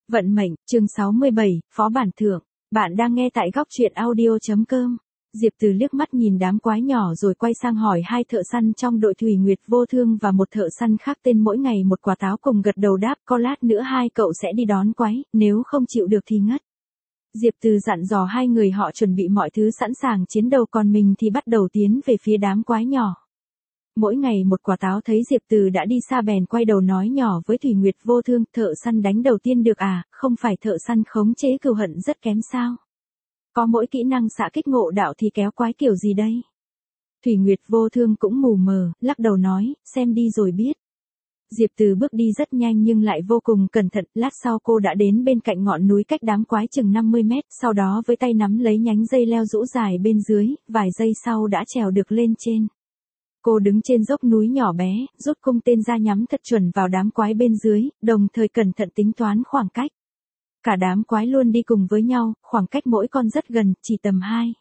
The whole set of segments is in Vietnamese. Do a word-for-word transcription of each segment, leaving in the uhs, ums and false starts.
Vận mệnh, chương sáu mươi bảy, Phó bản thưởng. Bạn đang nghe tại góc truyện audio.com. Diệp Từ liếc mắt nhìn đám quái nhỏ rồi quay sang hỏi hai thợ săn trong đội Thủy Nguyệt Vô Thương và một thợ săn khác tên Mỗi Ngày Một Quả Táo cùng gật đầu đáp, có lát nữa hai cậu sẽ đi đón quái, nếu không chịu được thì ngất. Diệp Từ dặn dò hai người họ chuẩn bị mọi thứ sẵn sàng chiến đấu, còn mình thì bắt đầu tiến về phía đám quái nhỏ. Mỗi Ngày Một Quả Táo thấy Diệp Từ đã đi xa bèn quay đầu nói nhỏ với Thủy Nguyệt Vô Thương, thợ săn đánh đầu tiên được à, không phải thợ săn khống chế cừu hận rất kém sao? Có mỗi kỹ năng xạ kích ngộ đạo thì kéo quái kiểu gì đây? Thủy Nguyệt Vô Thương cũng mù mờ, lắc đầu nói, xem đi rồi biết. Diệp Từ bước đi rất nhanh nhưng lại vô cùng cẩn thận, lát sau cô đã đến bên cạnh ngọn núi cách đám quái chừng năm mươi mét, sau đó với tay nắm lấy nhánh dây leo rũ dài bên dưới, vài giây sau đã trèo được lên trên. Cô đứng trên dốc núi nhỏ bé, rút cung tên ra nhắm thật chuẩn vào đám quái bên dưới, đồng thời cẩn thận tính toán khoảng cách. Cả đám quái luôn đi cùng với nhau, khoảng cách mỗi con rất gần, chỉ tầm hai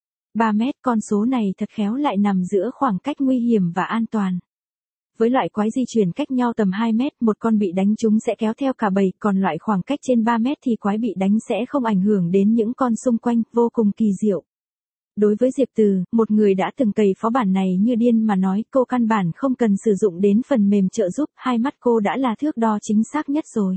ba mét, con số này thật khéo lại nằm giữa khoảng cách nguy hiểm và an toàn. Với loại quái di chuyển cách nhau tầm hai mét, một con bị đánh trúng sẽ kéo theo cả bầy, còn loại khoảng cách trên ba mét thì quái bị đánh sẽ không ảnh hưởng đến những con xung quanh, vô cùng kỳ diệu. Đối với Diệp Từ, một người đã từng cày phó bản này như điên mà nói, cô căn bản không cần sử dụng đến phần mềm trợ giúp, hai mắt cô đã là thước đo chính xác nhất rồi.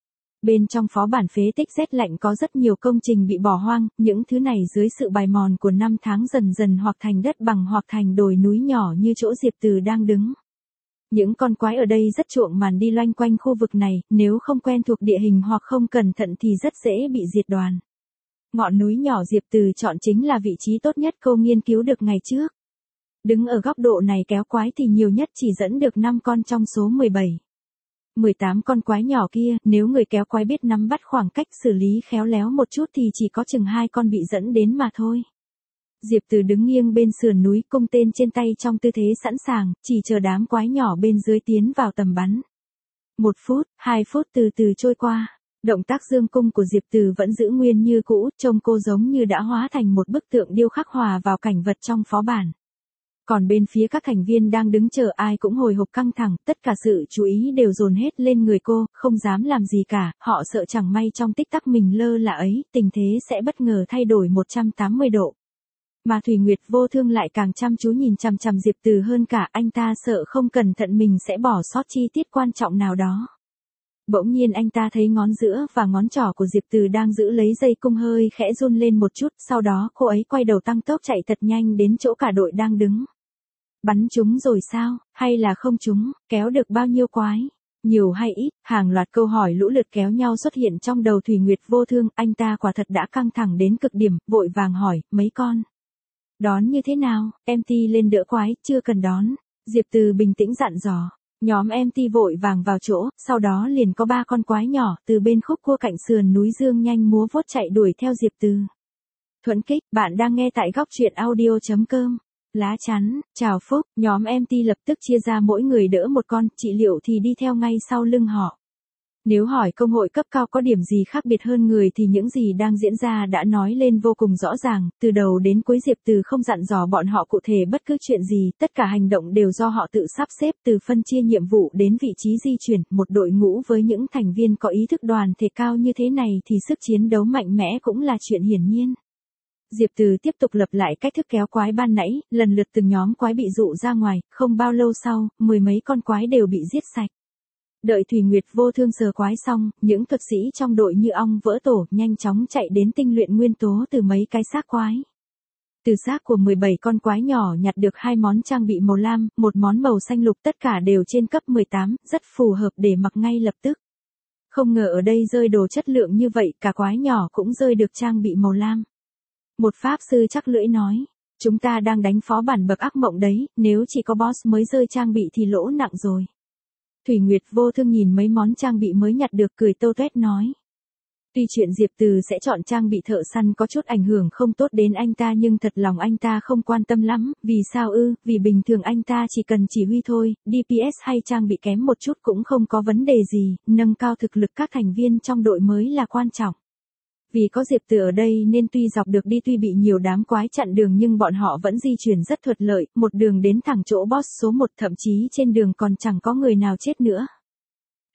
Bên trong phó bản phế tích rét lạnh có rất nhiều công trình bị bỏ hoang, những thứ này dưới sự bài mòn của năm tháng dần dần hoặc thành đất bằng hoặc thành đồi núi nhỏ như chỗ Diệp Từ đang đứng. Những con quái ở đây rất chuộng màn đi loanh quanh khu vực này, nếu không quen thuộc địa hình hoặc không cẩn thận thì rất dễ bị diệt đoàn. Ngọn núi nhỏ Diệp Từ chọn chính là vị trí tốt nhất cô nghiên cứu được ngày trước. Đứng ở góc độ này kéo quái thì nhiều nhất chỉ dẫn được năm con trong số mười bảy. mười tám con quái nhỏ kia, nếu người kéo quái biết nắm bắt khoảng cách xử lý khéo léo một chút thì chỉ có chừng hai con bị dẫn đến mà thôi. Diệp Từ đứng nghiêng bên sườn núi, cung tên trên tay trong tư thế sẵn sàng, chỉ chờ đám quái nhỏ bên dưới tiến vào tầm bắn. Một phút, hai phút từ từ trôi qua. Động tác dương cung của Diệp Từ vẫn giữ nguyên như cũ, trông cô giống như đã hóa thành một bức tượng điêu khắc hòa vào cảnh vật trong phó bản. Còn bên phía các thành viên đang đứng chờ ai cũng hồi hộp căng thẳng, tất cả sự chú ý đều dồn hết lên người cô, không dám làm gì cả, họ sợ chẳng may trong tích tắc mình lơ là ấy, tình thế sẽ bất ngờ thay đổi một trăm tám mươi độ. Mà Thủy Nguyệt Vô Thương lại càng chăm chú nhìn chằm chằm Diệp Từ hơn cả, anh ta sợ không cẩn thận mình sẽ bỏ sót chi tiết quan trọng nào đó. Bỗng nhiên anh ta thấy ngón giữa và ngón trỏ của Diệp Từ đang giữ lấy dây cung hơi khẽ run lên một chút, sau đó cô ấy quay đầu tăng tốc chạy thật nhanh đến chỗ cả đội đang đứng. Bắn chúng rồi sao, hay là không chúng, kéo được bao nhiêu quái, nhiều hay ít, hàng loạt câu hỏi lũ lượt kéo nhau xuất hiện trong đầu Thủy Nguyệt Vô Thương, anh ta quả thật đã căng thẳng đến cực điểm, vội vàng hỏi, mấy con? Đón như thế nào, em ti lên đỡ quái, chưa cần đón. Diệp Từ bình tĩnh dặn dò. Nhóm em ti vội vàng vào chỗ, sau đó liền có ba con quái nhỏ từ bên khúc cua cạnh sườn núi dương nhanh múa vuốt chạy đuổi theo Diệp Từ. Thuận kích, bạn đang nghe tại góc truyện audio.com. Lá chắn, chào phúc, nhóm em ti lập tức chia ra mỗi người đỡ một con, trị liệu thì đi theo ngay sau lưng họ. Nếu hỏi công hội cấp cao có điểm gì khác biệt hơn người thì những gì đang diễn ra đã nói lên vô cùng rõ ràng, từ đầu đến cuối Diệp Từ không dặn dò bọn họ cụ thể bất cứ chuyện gì, tất cả hành động đều do họ tự sắp xếp, từ phân chia nhiệm vụ đến vị trí di chuyển, một đội ngũ với những thành viên có ý thức đoàn thể cao như thế này thì sức chiến đấu mạnh mẽ cũng là chuyện hiển nhiên. Diệp Từ tiếp tục lập lại cách thức kéo quái ban nãy, lần lượt từng nhóm quái bị dụ ra ngoài, không bao lâu sau, mười mấy con quái đều bị giết sạch. Đợi Thủy Nguyệt Vô Thương sờ quái xong, những thuật sĩ trong đội như ong vỡ tổ, nhanh chóng chạy đến tinh luyện nguyên tố từ mấy cái xác quái. Từ xác của mười bảy con quái nhỏ nhặt được hai món trang bị màu lam, một món màu xanh lục, tất cả đều trên cấp mười tám, rất phù hợp để mặc ngay lập tức. Không ngờ ở đây rơi đồ chất lượng như vậy, cả quái nhỏ cũng rơi được trang bị màu lam. Một pháp sư chắc lưỡi nói, chúng ta đang đánh phó bản bậc ác mộng đấy, nếu chỉ có boss mới rơi trang bị thì lỗ nặng rồi. Thủy Nguyệt Vô Thương nhìn mấy món trang bị mới nhặt được cười tâu tuét nói. Tuy chuyện Diệp Từ sẽ chọn trang bị thợ săn có chút ảnh hưởng không tốt đến anh ta nhưng thật lòng anh ta không quan tâm lắm, vì sao ư, vì bình thường anh ta chỉ cần chỉ huy thôi, đê pê ét hay trang bị kém một chút cũng không có vấn đề gì, nâng cao thực lực các thành viên trong đội mới là quan trọng. Vì có Diệp Từ ở đây nên tuy dọc được đi tuy bị nhiều đám quái chặn đường nhưng bọn họ vẫn di chuyển rất thuận lợi, một đường đến thẳng chỗ boss số một, thậm chí trên đường còn chẳng có người nào chết nữa.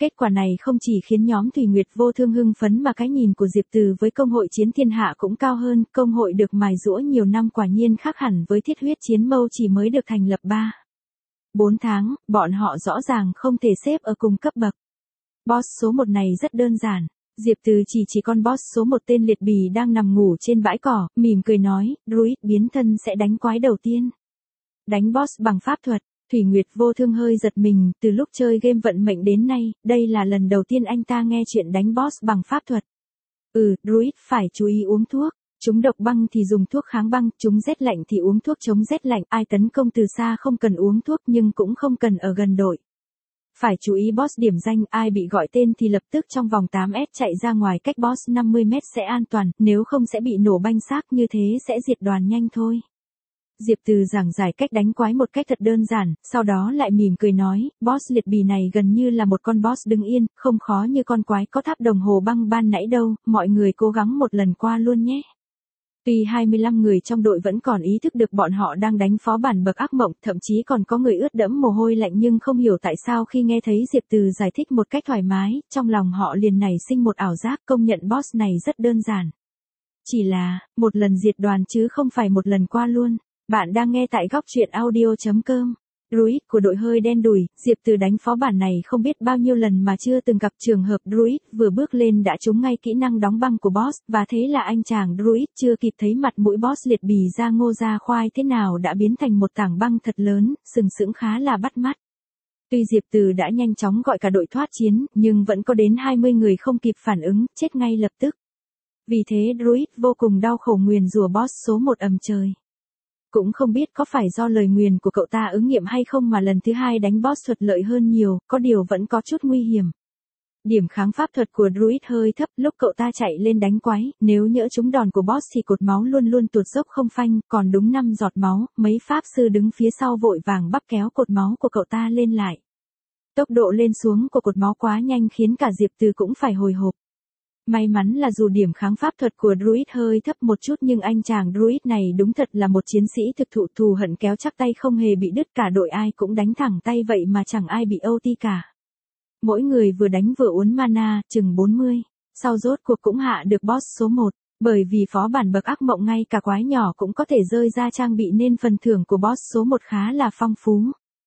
Kết quả này không chỉ khiến nhóm Thủy Nguyệt Vô Thương hưng phấn mà cái nhìn của Diệp Từ với công hội chiến thiên hạ cũng cao hơn, công hội được mài giũa nhiều năm quả nhiên khác hẳn với thiết huyết chiến mâu chỉ mới được thành lập ba bốn tháng, bọn họ rõ ràng không thể xếp ở cùng cấp bậc. Boss số một này rất đơn giản. Diệp Từ chỉ chỉ con boss số một tên liệt bì đang nằm ngủ trên bãi cỏ, mỉm cười nói, Druid biến thân sẽ đánh quái đầu tiên. Đánh boss bằng pháp thuật. Thủy Nguyệt Vô Thương hơi giật mình, từ lúc chơi game vận mệnh đến nay, đây là lần đầu tiên anh ta nghe chuyện đánh boss bằng pháp thuật. Ừ, Druid phải chú ý uống thuốc. Chúng độc băng thì dùng thuốc kháng băng, chúng rét lạnh thì uống thuốc chống rét lạnh, ai tấn công từ xa không cần uống thuốc nhưng cũng không cần ở gần đội. Phải chú ý boss điểm danh, ai bị gọi tên thì lập tức trong vòng tám mét chạy ra ngoài cách boss năm mươi mét sẽ an toàn, nếu không sẽ bị nổ banh xác, như thế sẽ diệt đoàn nhanh thôi. Diệp Từ giảng giải cách đánh quái một cách thật đơn giản, sau đó lại mỉm cười nói, boss liệt bì này gần như là một con boss đứng yên, không khó như con quái có tháp đồng hồ băng ban nãy đâu, mọi người cố gắng một lần qua luôn nhé. Tuy hai mươi lăm người trong đội vẫn còn ý thức được bọn họ đang đánh phó bản bậc ác mộng, thậm chí còn có người ướt đẫm mồ hôi lạnh, nhưng không hiểu tại sao khi nghe thấy Diệp Từ giải thích một cách thoải mái, trong lòng họ liền nảy sinh một ảo giác công nhận boss này rất đơn giản. Chỉ là, một lần diệt đoàn chứ không phải một lần qua luôn. Bạn đang nghe tại góc truyện audio chấm com. Druid của đội hơi đen đủi, Diệp Từ đánh phó bản này không biết bao nhiêu lần mà chưa từng gặp trường hợp Druid vừa bước lên đã trúng ngay kỹ năng đóng băng của boss, và thế là anh chàng Druid chưa kịp thấy mặt mũi boss liệt bì ra ngô ra khoai thế nào đã biến thành một tảng băng thật lớn, sừng sững khá là bắt mắt. Tuy Diệp Từ đã nhanh chóng gọi cả đội thoát chiến, nhưng vẫn có đến hai mươi người không kịp phản ứng, chết ngay lập tức. Vì thế Druid vô cùng đau khổ nguyền rủa boss số một ầm trời. Cũng không biết có phải do lời nguyền của cậu ta ứng nghiệm hay không mà lần thứ hai đánh boss thuận lợi hơn nhiều, có điều vẫn có chút nguy hiểm. Điểm kháng pháp thuật của Druid hơi thấp, lúc cậu ta chạy lên đánh quái, nếu nhỡ trúng đòn của boss thì cột máu luôn luôn tuột dốc không phanh, còn đúng năm giọt máu, mấy pháp sư đứng phía sau vội vàng bắp kéo cột máu của cậu ta lên lại. Tốc độ lên xuống của cột máu quá nhanh khiến cả Diệp Từ cũng phải hồi hộp. May mắn là dù điểm kháng pháp thuật của Druid hơi thấp một chút nhưng anh chàng Druid này đúng thật là một chiến sĩ thực thụ, thù hận kéo chắc tay không hề bị đứt, cả đội ai cũng đánh thẳng tay vậy mà chẳng ai bị ô tê cả. Mỗi người vừa đánh vừa uốn mana, chừng bốn mươi. Sau rốt cuộc cũng hạ được boss số một, bởi vì phó bản bậc ác mộng ngay cả quái nhỏ cũng có thể rơi ra trang bị nên phần thưởng của boss số một khá là phong phú.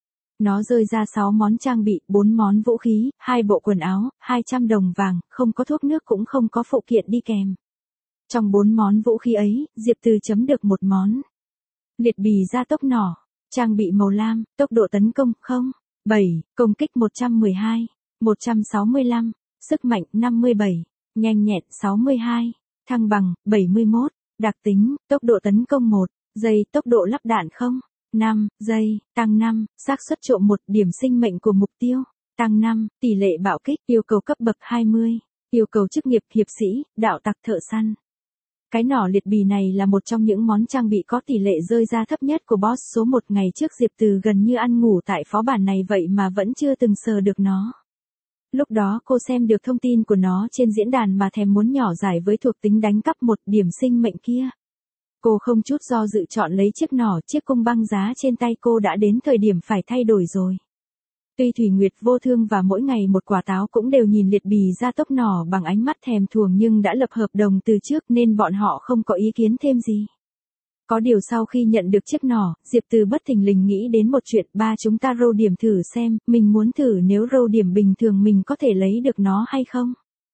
Nó rơi ra sáu món trang bị, bốn món vũ khí, hai bộ quần áo, hai trăm đồng vàng, không có thuốc nước cũng không có phụ kiện đi kèm. Trong bốn món vũ khí ấy, Diệp Từ chấm được một món. Liệt bì gia tốc nỏ, trang bị màu lam, tốc độ tấn công không, bảy, công kích một trăm mười hai, một trăm sáu mươi lăm, sức mạnh năm mươi bảy, nhanh nhẹn sáu mươi hai, thăng bằng bảy mươi mốt, đặc tính, tốc độ tấn công một giây, tốc độ lắp đạn không. năm giây, tăng năm, xác suất trộm một, điểm sinh mệnh của mục tiêu, tăng năm, tỷ lệ bạo kích, yêu cầu cấp bậc hai mươi, yêu cầu chức nghiệp hiệp sĩ, đạo tặc thợ săn. Cái nỏ liệt bì này là một trong những món trang bị có tỷ lệ rơi ra thấp nhất của boss số một. Ngày trước Diệp Từ gần như ăn ngủ tại phó bản này vậy mà vẫn chưa từng sờ được nó. Lúc đó cô xem được thông tin của nó trên diễn đàn mà thèm muốn nhỏ giải với thuộc tính đánh cắp một điểm sinh mệnh kia. Cô không chút do dự chọn lấy chiếc nỏ, chiếc cung băng giá trên tay cô đã đến thời điểm phải thay đổi rồi. Tuy Thủy Nguyệt Vô Thương và mỗi ngày một quả táo cũng đều nhìn liệt bì gia tốc nỏ bằng ánh mắt thèm thuồng nhưng đã lập hợp đồng từ trước nên bọn họ không có ý kiến thêm gì. Có điều sau khi nhận được chiếc nỏ, Diệp Từ bất thình lình nghĩ đến một chuyện, ba chúng ta roll điểm thử xem, mình muốn thử nếu roll điểm bình thường mình có thể lấy được nó hay không.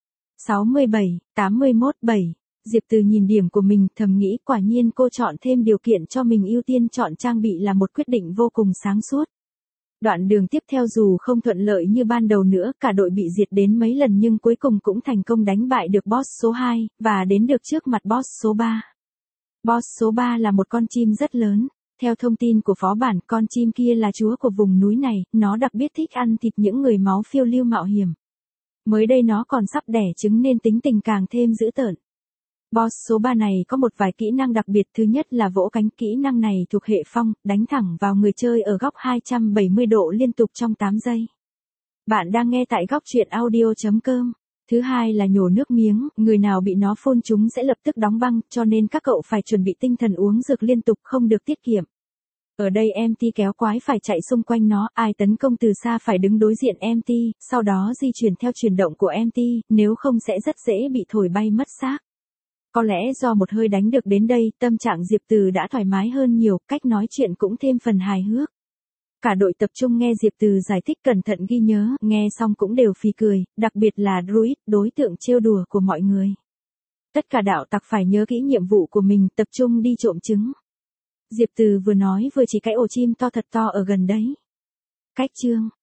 sáu mươi bảy, tám mươi mốt, bảy. Diệp Từ nhìn điểm của mình thầm nghĩ quả nhiên cô chọn thêm điều kiện cho mình ưu tiên chọn trang bị là một quyết định vô cùng sáng suốt. Đoạn đường tiếp theo dù không thuận lợi như ban đầu nữa, cả đội bị diệt đến mấy lần nhưng cuối cùng cũng thành công đánh bại được boss số hai, và đến được trước mặt boss số ba. Boss số ba là một con chim rất lớn. Theo thông tin của phó bản, con chim kia là chúa của vùng núi này, nó đặc biệt thích ăn thịt những người máu phiêu lưu mạo hiểm. Mới đây nó còn sắp đẻ trứng nên tính tình càng thêm dữ tợn. Boss số ba này có một vài kỹ năng đặc biệt, thứ nhất là vỗ cánh, kỹ năng này thuộc hệ phong, đánh thẳng vào người chơi ở góc hai trăm bảy mươi độ liên tục trong tám giây. Bạn đang nghe tại góc truyện audio chấm com. Thứ hai là nhổ nước miếng, người nào bị nó phun chúng sẽ lập tức đóng băng, cho nên các cậu phải chuẩn bị tinh thần uống dược liên tục, không được tiết kiệm. Ở đây em tê kéo quái phải chạy xung quanh nó, ai tấn công từ xa phải đứng đối diện em tê, sau đó di chuyển theo chuyển động của em tê, nếu không sẽ rất dễ bị thổi bay mất xác. Có lẽ do một hơi đánh được đến đây, tâm trạng Diệp Từ đã thoải mái hơn nhiều, cách nói chuyện cũng thêm phần hài hước. Cả đội tập trung nghe Diệp Từ giải thích cẩn thận ghi nhớ, nghe xong cũng đều phì cười, đặc biệt là Druid, đối tượng trêu đùa của mọi người. Tất cả đạo tặc phải nhớ kỹ nhiệm vụ của mình, tập trung đi trộm trứng. Diệp Từ vừa nói vừa chỉ cái ổ chim to thật to ở gần đấy. Cách chương